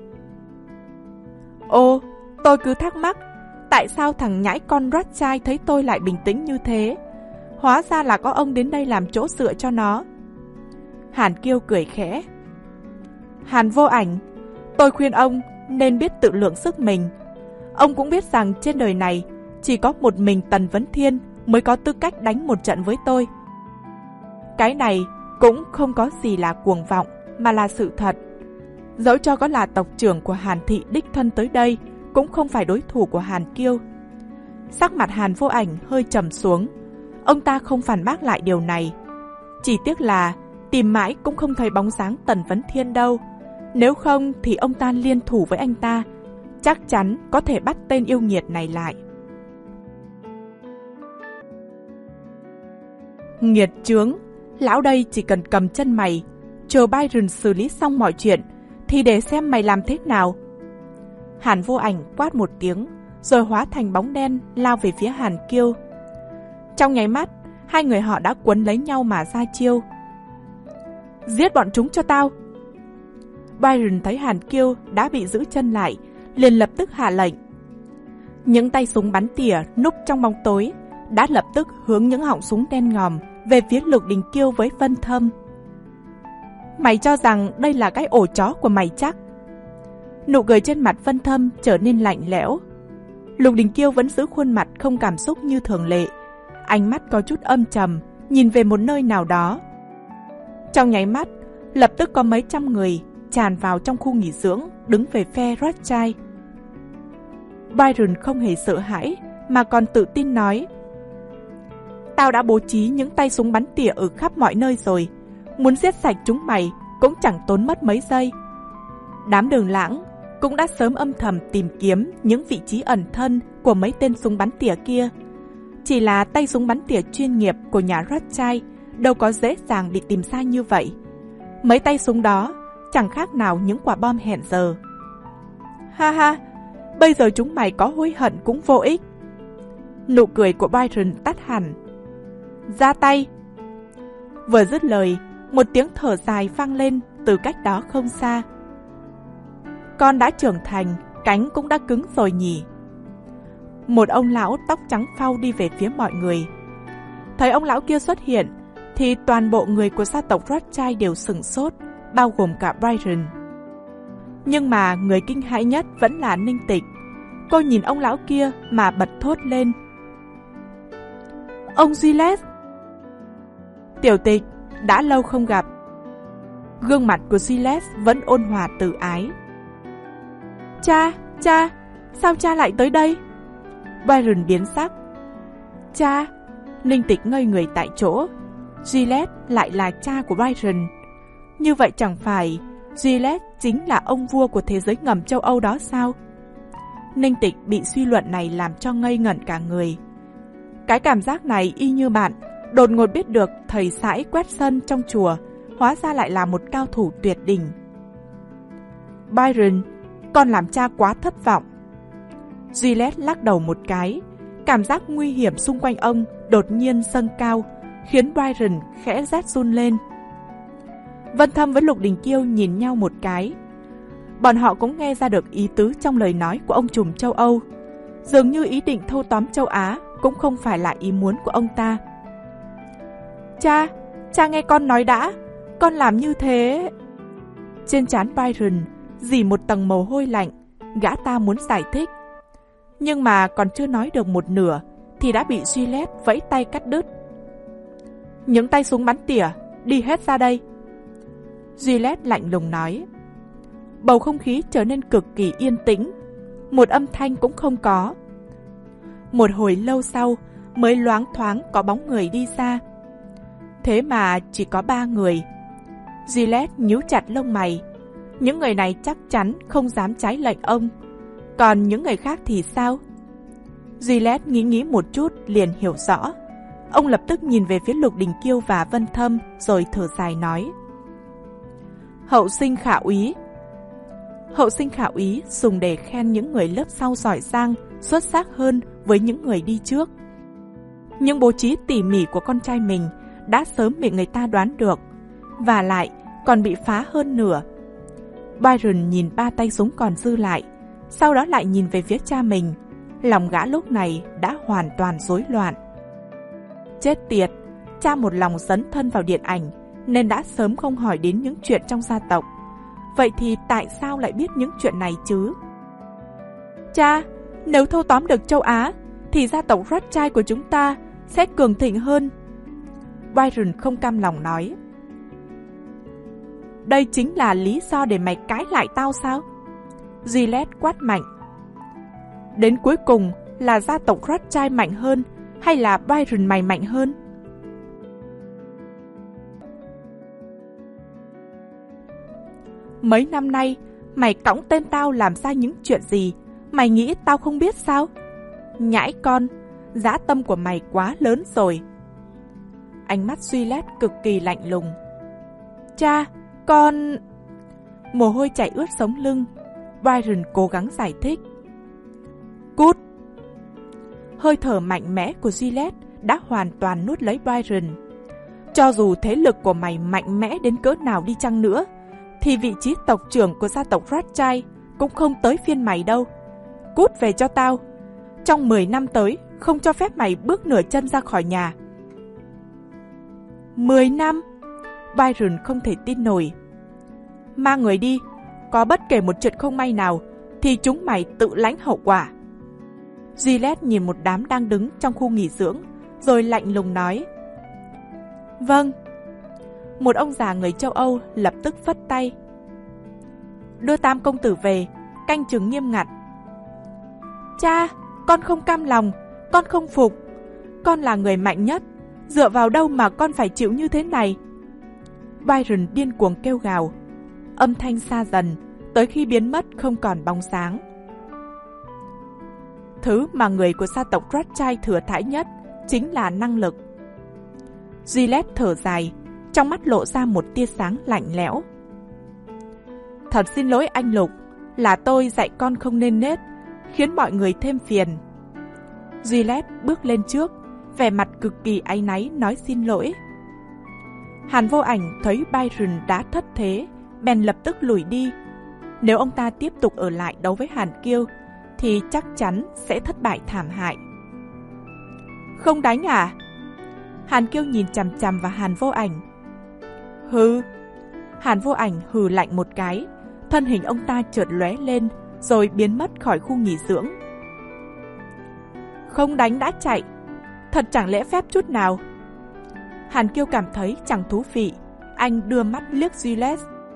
Ô, tôi cứ thắc mắc, tại sao thằng nhãi con Rothschild thấy tôi lại bình tĩnh như thế? Hóa ra là có ông đến đây làm chỗ dựa cho nó. Hàn Kiêu cười khẽ. Hàn Vô Ảnh, tôi khuyên ông nên biết tự lượng sức mình. Ông cũng biết rằng trên đời này chỉ có một mình Tần Vấn Thiên mới có tư cách đánh một trận với tôi. Cái này cũng không có gì là cuồng vọng, mà là sự thật. Dẫu cho có là tộc trưởng của Hàn thị đích thân tới đây, cũng không phải đối thủ của Hàn Kiêu. Sắc mặt Hàn Vô Ảnh hơi trầm xuống. Ông ta không phản bác lại điều này. Chỉ tiếc là tìm mãi cũng không thấy bóng dáng Tần Vấn Thiên đâu. Nếu không thì ông ta liên thủ với anh ta, chắc chắn có thể bắt tên yêu nghiệt này lại. Nghiệt chướng, lão đây chỉ cần cầm chân mày, chờ Byron xử lý xong mọi chuyện, thì để xem mày làm thế nào. Hàn Vô Ảnh quát một tiếng, rồi hóa thành bóng đen lao về phía Hàn Kiêu. Trong nháy mắt, hai người họ đã quấn lấy nhau mà ra chiêu. Giết bọn chúng cho tao! Byron thấy Hàn Kiêu đã bị giữ chân lại, liền lập tức hạ lệnh. Những tay súng bắn tỉa núp trong bóng tối đã lập tức hướng những họng súng đen ngòm về phía Lục Đình Kiêu với Vân Thâm. Mày cho rằng đây là cái ổ chó của mày chắc? Nụ cười trên mặt Vân Thâm trở nên lạnh lẽo. Lục Đình Kiêu vẫn giữ khuôn mặt không cảm xúc như thường lệ, ánh mắt có chút âm trầm, nhìn về một nơi nào đó. Trong nháy mắt, lập tức có mấy trăm người tràn vào trong khu nghỉ dưỡng, đứng về phe Rothschild. Byron không hề sợ hãi, mà còn tự tin nói: Tao đã bố trí những tay súng bắn tỉa ở khắp mọi nơi rồi, muốn giết sạch chúng mày cũng chẳng tốn mất mấy giây. Đám Đường Lãng cũng đã sớm âm thầm tìm kiếm những vị trí ẩn thân của mấy tên súng bắn tỉa kia. Chỉ là tay súng bắn tỉa chuyên nghiệp của nhà Rothschild đâu có dễ dàng bị tìm ra như vậy. Mấy tay súng đó chẳng khác nào những quả bom hẹn giờ. Ha ha, bây giờ chúng mày có hối hận cũng vô ích. Nụ cười của Byron tắt hẳn. Ra tay! Vừa dứt lời, một tiếng thở dài vang lên từ cách đó không xa. Con đã trưởng thành, cánh cũng đã cứng rồi nhỉ? Một ông lão tóc trắng phau đi về phía mọi người. Thấy ông lão kia xuất hiện, thì toàn bộ người của gia tộc Rothschild đều sửng sốt, bao gồm cả Byron. Nhưng mà người kinh hãi nhất vẫn là Ninh Tịch. Cô nhìn ông lão kia mà bật thốt lên. Ông Gillette! Tiểu Tịch, đã lâu không gặp. Gương mặt của Gillette vẫn ôn hòa từ ái. Cha, cha, sao cha lại tới đây? Byron biến sắc. Cha! Ninh Tịch ngây người tại chỗ. Gillette lại là cha của Byron. Như vậy chẳng phải Gillette chính là ông vua của thế giới ngầm châu Âu đó sao? Ninh Tịch bị suy luận này làm cho ngây ngẩn cả người. Cái cảm giác này y như bạn đột ngột biết được thầy sãi quét sân trong chùa hóa ra lại là một cao thủ tuyệt đỉnh. Byron, con làm cha quá thất vọng. Juliet lắc đầu một cái, cảm giác nguy hiểm xung quanh ông đột nhiên dâng cao, khiến Byron khẽ rét run lên. Vân Thâm với Lục Đình Kiêu nhìn nhau một cái. Bọn họ cũng nghe ra được ý tứ trong lời nói của ông trùm châu Âu. Dường như ý định thâu tóm châu Á cũng không phải là ý muốn của ông ta. Cha, cha nghe con nói đã, con làm như thế... Trên trán Byron dì một tầng mồ hôi lạnh, gã ta muốn giải thích. Nhưng mà còn chưa nói được một nửa thì đã bị Juliet vẫy tay cắt đứt. Những tay súng bắn tỉa, đi hết ra đây. Juliet lạnh lùng nói. Bầu không khí trở nên cực kỳ yên tĩnh, một âm thanh cũng không có. Một hồi lâu sau mới loáng thoáng có bóng người đi ra. Thế mà chỉ có ba người. Juliet nhíu chặt lông mày. Những người này chắc chắn không dám trái lệnh ông. Còn những người khác thì sao? Juliet nghĩ nghĩ một chút liền hiểu rõ. Ông lập tức nhìn về phía Lục Đình Kiêu và Vân Thâm rồi thở dài nói. Hậu sinh khả úy. Hậu sinh khả úy dùng để khen những người lớp sau giỏi giang, xuất sắc hơn với những người đi trước. Nhưng bố trí tỉ mỉ của con trai mình đã sớm bị người ta đoán được, và lại còn bị phá hơn nửa. Byron nhìn ba tay súng còn dư lại, sau đó lại nhìn về phía cha mình. Lòng gã lúc này đã hoàn toàn rối loạn. Chết tiệt, cha một lòng dấn thân vào điện ảnh nên đã sớm không hỏi đến những chuyện trong gia tộc. Vậy thì tại sao lại biết những chuyện này chứ? Cha, nếu thâu tóm được châu Á thì gia tộc Rothschild của chúng ta sẽ cường thịnh hơn. Byron không cam lòng nói. Đây chính là lý do để mày cãi lại tao sao? Juliet quát mạnh. Đến cuối cùng là gia tộc Rothschild mạnh hơn hay là Byron mày mạnh hơn? Mấy năm nay mày cõng tên tao làm ra những chuyện gì, mày nghĩ tao không biết sao? Nhãi con, dã tâm của mày quá lớn rồi. Ánh mắt Juliet cực kỳ lạnh lùng. Cha, con... Mồ hôi chảy ướt sống lưng. Byron cố gắng giải thích. Cút! Hơi thở mạnh mẽ của Juliet đã hoàn toàn nuốt lấy Byron. Cho dù thế lực của mày mạnh mẽ đến cỡ nào đi chăng nữa, thì vị trí tộc trưởng của gia tộc Rothschild cũng không tới phiên mày đâu. Cút về cho tao. Trong mười năm tới, không cho phép mày bước nửa chân ra khỏi nhà. Mười năm? Byron không thể tin nổi. Mang người đi, có bất kể một chuyện không may nào, thì chúng mày tự lãnh hậu quả. Juliet nhìn một đám đang đứng trong khu nghỉ dưỡng, rồi lạnh lùng nói. Vâng. Một ông già người châu Âu lập tức phất tay. Đưa Tam công tử về, canh chừng nghiêm ngặt. Cha, con không cam lòng, con không phục. Con là người mạnh nhất, dựa vào đâu mà con phải chịu như thế này? Byron điên cuồng kêu gào. Âm thanh xa dần, tới khi biến mất không còn bóng sáng. Thứ mà người của gia tộc Rothschild thừa thãi nhất chính là năng lực. Juliet thở dài, trong mắt lộ ra một tia sáng lạnh lẽo. Thật xin lỗi anh Lục, là tôi dạy con không nên nết, khiến mọi người thêm phiền. Juliet bước lên trước, vẻ mặt cực kỳ áy náy nói xin lỗi. Hàn Vô Ảnh thấy Byron đã thất thế, bèn lập tức lùi đi. Nếu ông ta tiếp tục ở lại đấu với Hàn Kiêu, thì chắc chắn sẽ thất bại thảm hại. Không đánh à? Hàn Kiêu nhìn chằm chằm vào Hàn Vô Ảnh. Hừ. Hàn Vô Ảnh hừ lạnh một cái, thân hình ông ta chợt lóe lên, rồi biến mất khỏi khu nghỉ dưỡng. Không đánh đã chạy, thật chẳng lễ phép chút nào. Hàn Kiêu cảm thấy chẳng thú vị, anh đưa mắt liếc Juliet.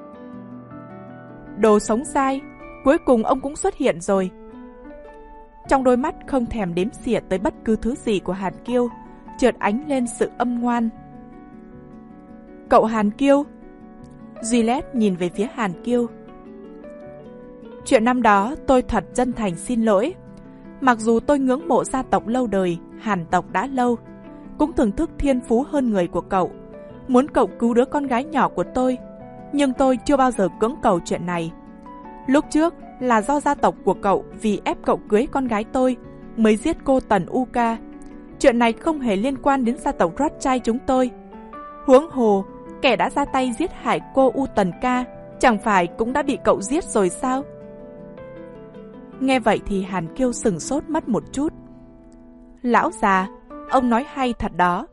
Đồ sống dai, cuối cùng ông cũng xuất hiện rồi. Trong đôi mắt không thèm đếm xỉa tới bất cứ thứ gì của Hàn Kiêu, chợt ánh lên sự âm ngoan. Cậu Hàn Kiêu. Juliet nhìn về phía Hàn Kiêu. Chuyện năm đó tôi thật chân thành xin lỗi. Mặc dù tôi ngưỡng mộ gia tộc lâu đời, Hàn tộc đã lâu, cũng thưởng thức thiên phú hơn người của cậu, muốn cậu cứu đứa con gái nhỏ của tôi, nhưng tôi chưa bao giờ cưỡng cầu chuyện này. Lúc trước là do gia tộc của cậu vì ép cậu cưới con gái tôi mới giết cô Tần Uka. Chuyện này không hề liên quan đến gia tộc Rothschild chúng tôi. Huống hồ, kẻ đã ra tay giết hại cô U Tần Ca chẳng phải cũng đã bị cậu giết rồi sao? Nghe vậy thì Hàn Kiêu sửng sốt mất một chút. Lão già, ông nói hay thật đó.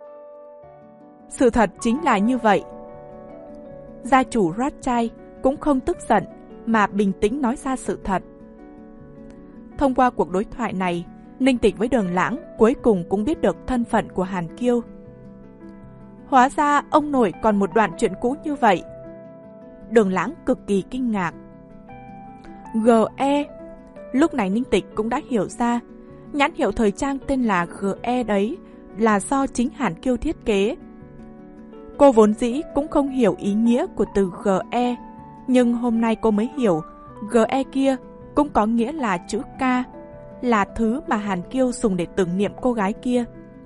Sự thật chính là như vậy. Gia chủ Rothschild cũng không tức giận mà bình tĩnh nói ra sự thật. Thông qua cuộc đối thoại này, Ninh Tịch với Đường Lãng cuối cùng cũng biết được thân phận của Hàn Kiêu. Hóa ra ông nội còn một đoạn chuyện cũ như vậy. Đường Lãng cực kỳ kinh ngạc. giê e. Lúc này Ninh Tịch cũng đã hiểu ra, nhãn hiệu thời trang tên là giê e đấy là do chính Hàn Kiêu thiết kế. Cô vốn dĩ cũng không hiểu ý nghĩa của từ giê e, nhưng hôm nay cô mới hiểu giê e kia cũng có nghĩa là chữ K, là thứ mà Hàn Kiêu dùng để tưởng niệm cô gái kia.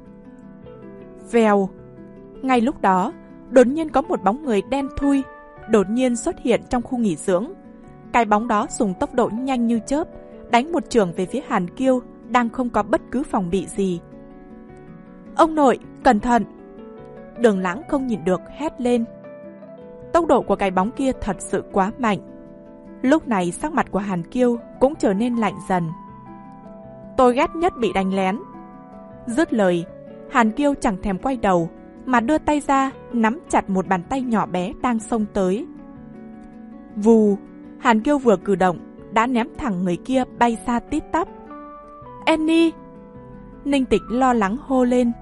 Vèo. Ngay lúc đó, đột nhiên có một bóng người đen thui đột nhiên xuất hiện trong khu nghỉ dưỡng. Cái bóng đó dùng tốc độ nhanh như chớp đánh một chưởng về phía Hàn Kiêu đang không có bất cứ phòng bị gì. Ông nội, cẩn thận! Đường Lãng không nhịn được hét lên. Tốc độ của cái bóng kia thật sự quá mạnh. Lúc này sắc mặt của Hàn Kiêu cũng trở nên lạnh dần. Tôi ghét nhất bị đánh lén. Dứt lời, Hàn Kiêu chẳng thèm quay đầu mà đưa tay ra nắm chặt một bàn tay nhỏ bé đang xông tới. Vù, Hàn Kiêu vừa cử động đã ném thẳng người kia bay xa tít tắp. Annie! Ninh Tịch lo lắng hô lên.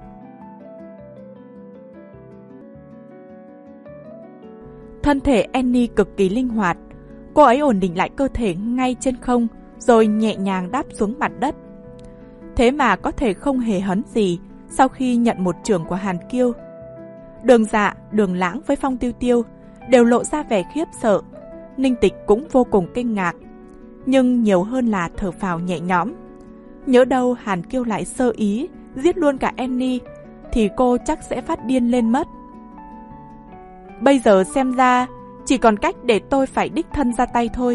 Thân thể Annie cực kỳ linh hoạt. Cô ấy ổn định lại cơ thể ngay trên không rồi nhẹ nhàng đáp xuống mặt đất. Thế mà có thể không hề hấn gì sau khi nhận một chưởng của Hàn Kiêu. Đường Dạ, Đường Lãng với Phong Tiêu Tiêu đều lộ ra vẻ khiếp sợ. Ninh Tịch cũng vô cùng kinh ngạc, nhưng nhiều hơn là thở phào nhẹ nhõm. Nhớ đâu Hàn Kiêu lại sơ ý giết luôn cả Annie thì cô chắc sẽ phát điên lên mất. Bây giờ xem ra chỉ còn cách để tôi phải đích thân ra tay thôi.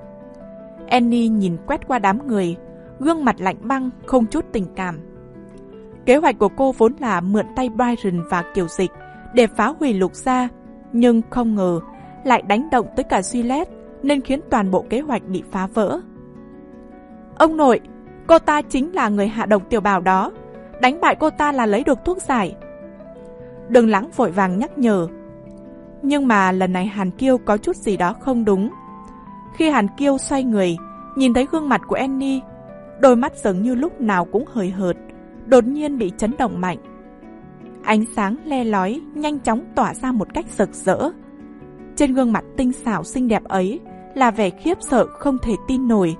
Annie nhìn quét qua đám người, gương mặt lạnh băng không chút tình cảm. Kế hoạch của cô vốn là mượn tay Byron và Kiều Dịch để phá hủy Lục Gia, nhưng không ngờ lại đánh động tới cả Juliet nên khiến toàn bộ kế hoạch bị phá vỡ. Ông nội, cô ta chính là người hạ độc Tiểu Bảo đó. Đánh bại cô ta là lấy được thuốc giải. Đường Lãng vội vàng nhắc nhở. Nhưng mà lần này Hàn Kiêu có chút gì đó không đúng. Khi Hàn Kiêu xoay người, nhìn thấy gương mặt của Annie, đôi mắt dường như lúc nào cũng hời hợt, đột nhiên bị chấn động mạnh. Ánh sáng le lói nhanh chóng tỏa ra một cách rực rỡ. Trên gương mặt tinh xảo xinh đẹp ấy là vẻ khiếp sợ không thể tin nổi.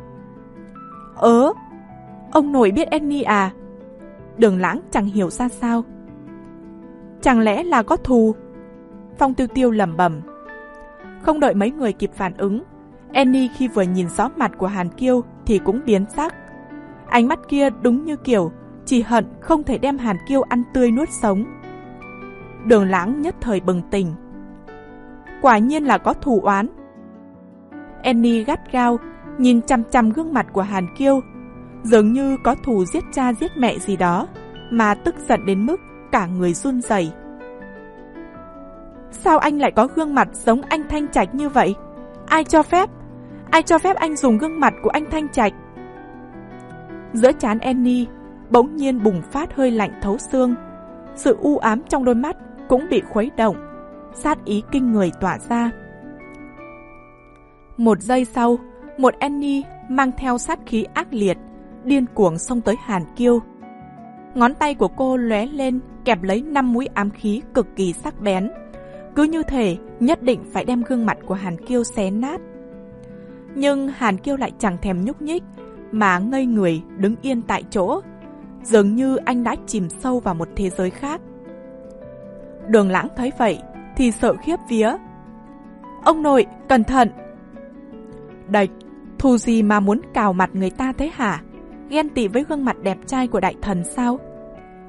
Ớ, ông nội biết Annie à? Đường Lãng chẳng hiểu ra sao. Chẳng lẽ là có thù? Phong Tiêu Tiêu lẩm bẩm. Không đợi mấy người kịp phản ứng, Annie khi vừa nhìn rõ mặt của Hàn Kiêu thì cũng biến sắc. Ánh mắt kia đúng như kiểu chỉ hận không thể đem Hàn Kiêu ăn tươi nuốt sống. Đường Lãng nhất thời bừng tỉnh. Quả nhiên là có thù oán. Annie gắt gao nhìn chằm chằm gương mặt của Hàn Kiêu, dường như có thù giết cha giết mẹ gì đó, mà tức giận đến mức cả người run rẩy. Sao anh lại có gương mặt giống anh Thanh Trạch như vậy? Ai cho phép? Ai cho phép anh dùng gương mặt của anh Thanh Trạch? Giữa trán Annie bỗng nhiên bùng phát hơi lạnh thấu xương. Sự u ám trong đôi mắt cũng bị khuấy động, sát ý kinh người tỏa ra. Một giây sau, một Annie mang theo sát khí ác liệt, điên cuồng xông tới Hàn Kiêu. Ngón tay của cô lóe lên kẹp lấy năm mũi ám khí cực kỳ sắc bén, cứ như thể nhất định phải đem gương mặt của Hàn Kiêu xé nát. Nhưng Hàn Kiêu lại chẳng thèm nhúc nhích, mà ngây người đứng yên tại chỗ, dường như anh đã chìm sâu vào một thế giới khác. Đường Lãng thấy vậy thì sợ khiếp vía. Ông nội, cẩn thận! Đạch, thù gì mà muốn cào mặt người ta thế hả? Ghen tị với gương mặt đẹp trai của đại thần sao?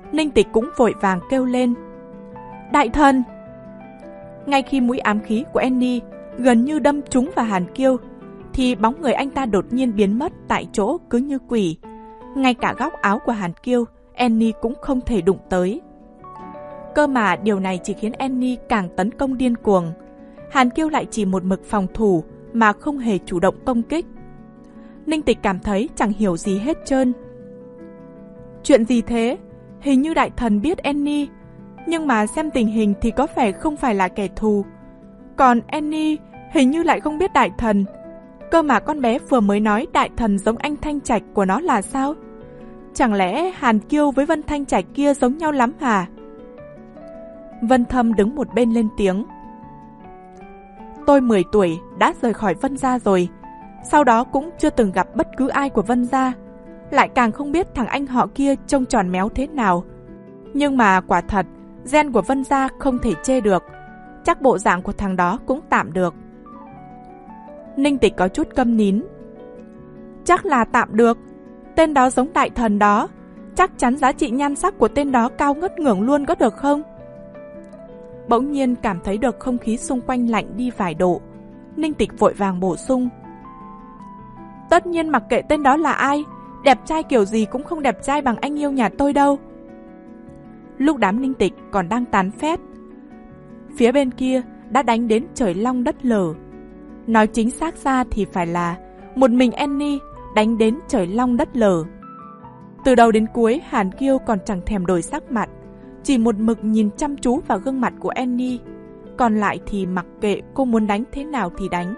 Ninh Tịch cũng vội vàng kêu lên. Đại thần! Ngay khi mũi ám khí của Annie gần như đâm trúng vào Hàn Kiêu, thì bóng người anh ta đột nhiên biến mất tại chỗ cứ như quỷ. Ngay cả góc áo của Hàn Kiêu, Annie cũng không thể đụng tới. Cơ mà điều này chỉ khiến Annie càng tấn công điên cuồng. Hàn Kiêu lại chỉ một mực phòng thủ mà không hề chủ động công kích. Ninh Tịch cảm thấy chẳng hiểu gì hết trơn. Chuyện gì thế? Hình như đại thần biết Annie, nhưng mà xem tình hình thì có vẻ không phải là kẻ thù. Còn Annie hình như lại không biết đại thần. Cơ mà con bé vừa mới nói đại thần giống anh Thanh Trạch của nó là sao? Chẳng lẽ Hàn Kiêu với Vân Thanh Trạch kia giống nhau lắm hả? Vân Thâm đứng một bên lên tiếng. Tôi mười tuổi đã rời khỏi Vân gia rồi, sau đó cũng chưa từng gặp bất cứ ai của Vân gia, lại càng không biết thằng anh họ kia trông tròn méo thế nào. Nhưng mà quả thật, gen của Vân gia không thể chê được, chắc bộ dạng của thằng đó cũng tạm được. Ninh Tịch có chút câm nín. Chắc là tạm được, tên đó giống đại thần đó, chắc chắn giá trị nhan sắc của tên đó cao ngất ngưỡng luôn, có được không? Bỗng nhiên cảm thấy được không khí xung quanh lạnh đi vài độ. Ninh Tịch vội vàng bổ sung. Tất nhiên mặc kệ tên đó là ai, đẹp trai kiểu gì cũng không đẹp trai bằng anh yêu nhà tôi đâu. Lúc đám Ninh Tịch còn đang tán phét, phía bên kia đã đánh đến trời long đất lở. Nói chính xác ra thì phải là một mình Annie đánh đến trời long đất lở. Từ đầu đến cuối Hàn Kiêu còn chẳng thèm đổi sắc mặt, chỉ một mực nhìn chăm chú vào gương mặt của Annie, còn lại thì mặc kệ cô muốn đánh thế nào thì đánh.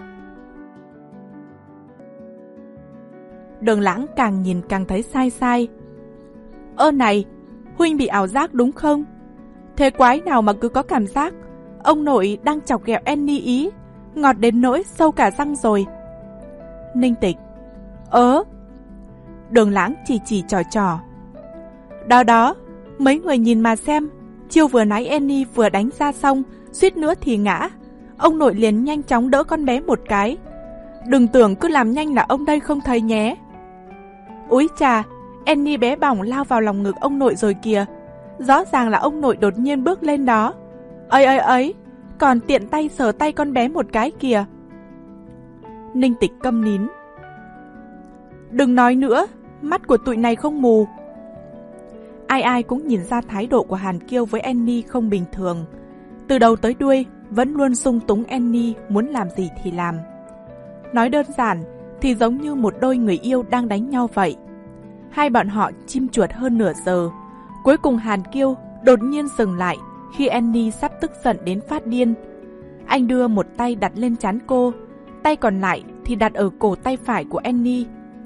Đường Lãng càng nhìn càng thấy sai sai. Ơ này, huynh bị ảo giác đúng không? Thế quái nào mà cứ có cảm giác ông nội đang chọc ghẹo Annie ý, ngọt đến nỗi sâu cả răng rồi. Ninh Tịch. Ớ. Đường Lãng chỉ chỉ trò trò. Đó đó, mấy người nhìn mà xem, chiêu vừa nãy Annie vừa đánh ra xong, suýt nữa thì ngã. Ông nội liền nhanh chóng đỡ con bé một cái. Đừng tưởng cứ làm nhanh là ông đây không thấy nhé. Úi chà, Annie bé bỏng lao vào lòng ngực ông nội rồi kìa. Rõ ràng là ông nội đột nhiên bước lên đó. Ấy ấy ấy, còn tiện tay sờ tay con bé một cái kìa. Ninh Tịch câm nín. Đừng nói nữa, mắt của tụi này không mù. Ai ai cũng nhìn ra thái độ của Hàn Kiêu với Annie không bình thường. Từ đầu tới đuôi vẫn luôn sung túng Annie muốn làm gì thì làm. Nói đơn giản thì giống như một đôi người yêu đang đánh nhau vậy. Hai bọn họ chim chuột hơn nửa giờ. Cuối cùng Hàn Kiêu đột nhiên dừng lại khi Annie sắp tức giận đến phát điên. Anh đưa một tay đặt lên trán cô, tay còn lại thì đặt ở cổ tay phải của Annie.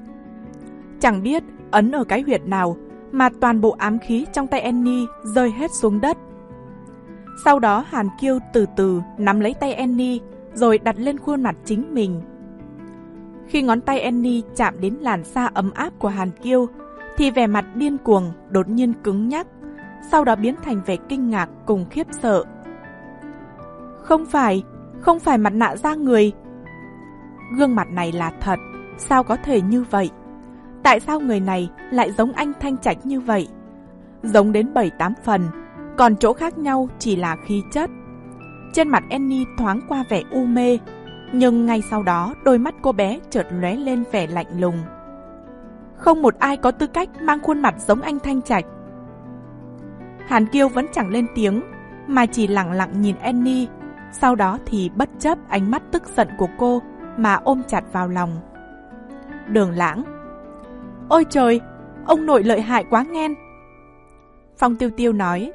Chẳng biết ấn ở cái huyệt nào mà toàn bộ ám khí trong tay Annie rơi hết xuống đất. Sau đó Hàn Kiêu từ từ nắm lấy tay Annie rồi đặt lên khuôn mặt chính mình. Khi ngón tay Annie chạm đến làn da ấm áp của Hàn Kiêu thì vẻ mặt điên cuồng đột nhiên cứng nhắc, sau đó biến thành vẻ kinh ngạc cùng khiếp sợ. Không phải, không phải mặt nạ da người. Gương mặt này là thật, sao có thể như vậy? Tại sao người này lại giống anh Thanh Trạch như vậy? Giống đến bảy tám phần, còn chỗ khác nhau chỉ là khí chất. Trên mặt Annie thoáng qua vẻ u mê, nhưng ngay sau đó đôi mắt cô bé chợt lóe lên vẻ lạnh lùng. Không một ai có tư cách mang khuôn mặt giống anh Thanh Trạch. Hàn Kiêu vẫn chẳng lên tiếng, mà chỉ lặng lặng nhìn Annie, sau đó thì bất chấp ánh mắt tức giận của cô mà ôm chặt vào lòng. Đường Lãng. Ôi trời, ông nội lợi hại quá nghen. Phong Tiêu Tiêu nói.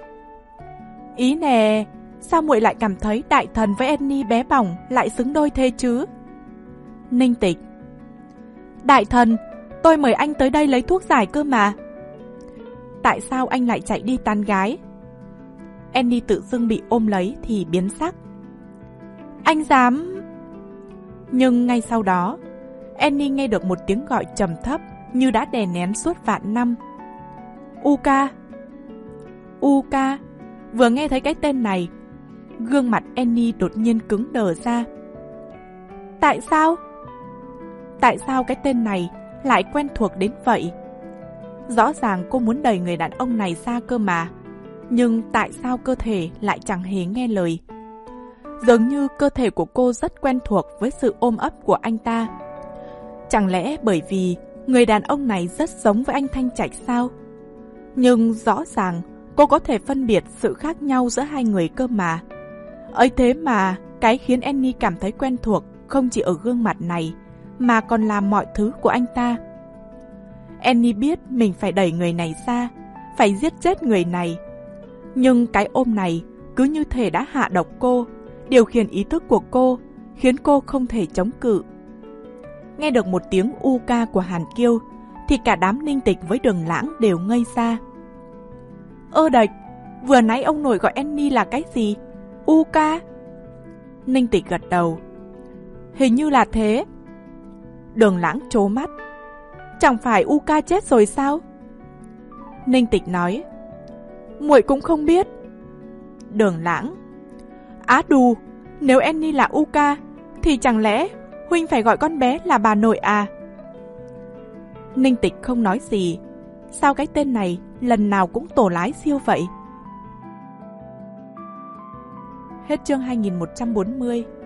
Ý nè, sao muội lại cảm thấy đại thần với Annie bé bỏng lại xứng đôi thế chứ? Ninh Tịch. Đại thần, tôi mời anh tới đây lấy thuốc giải cơ mà. Tại sao anh lại chạy đi tán gái? Annie tự dưng bị ôm lấy thì biến sắc. Anh dám... Nhưng ngay sau đó, Annie nghe được một tiếng gọi trầm thấp như đã đè nén suốt vạn năm. Uka. Uka. Vừa nghe thấy cái tên này, gương mặt Annie đột nhiên cứng đờ ra. Tại sao? Tại sao cái tên này lại quen thuộc đến vậy? Rõ ràng cô muốn đẩy người đàn ông này ra cơ mà. Nhưng tại sao cơ thể lại chẳng hề nghe lời? Dường như cơ thể của cô rất quen thuộc với sự ôm ấp của anh ta. Chẳng lẽ bởi vì người đàn ông này rất giống với anh Thanh Trạch sao? Nhưng rõ ràng cô có thể phân biệt sự khác nhau giữa hai người cơ mà. Ấy thế mà cái khiến Annie cảm thấy quen thuộc không chỉ ở gương mặt này, mà còn là mọi thứ của anh ta. Annie biết mình phải đẩy người này ra, phải giết chết người này. Nhưng cái ôm này cứ như thể đã hạ độc cô, điều khiển ý thức của cô, khiến cô không thể chống cự. Nghe được một tiếng u ca của Hàn Kiêu, thì cả đám Ninh Tịch với Đường Lãng đều ngây ra. Ơ đệch, vừa nãy ông nội gọi Annie là cái gì? U ca? Ninh Tịch gật đầu. Hình như là thế. Đường Lãng trố mắt. Chẳng phải U ca chết rồi sao? Ninh Tịch nói. Muội cũng không biết. Đường Lãng. Á đù, nếu Annie là U ca, thì chẳng lẽ huynh phải gọi con bé là bà nội à? Ninh Tịch không nói gì. Sao cái tên này lần nào cũng tổ lái siêu vậy? Hết chương hai nghìn một trăm bốn mươi.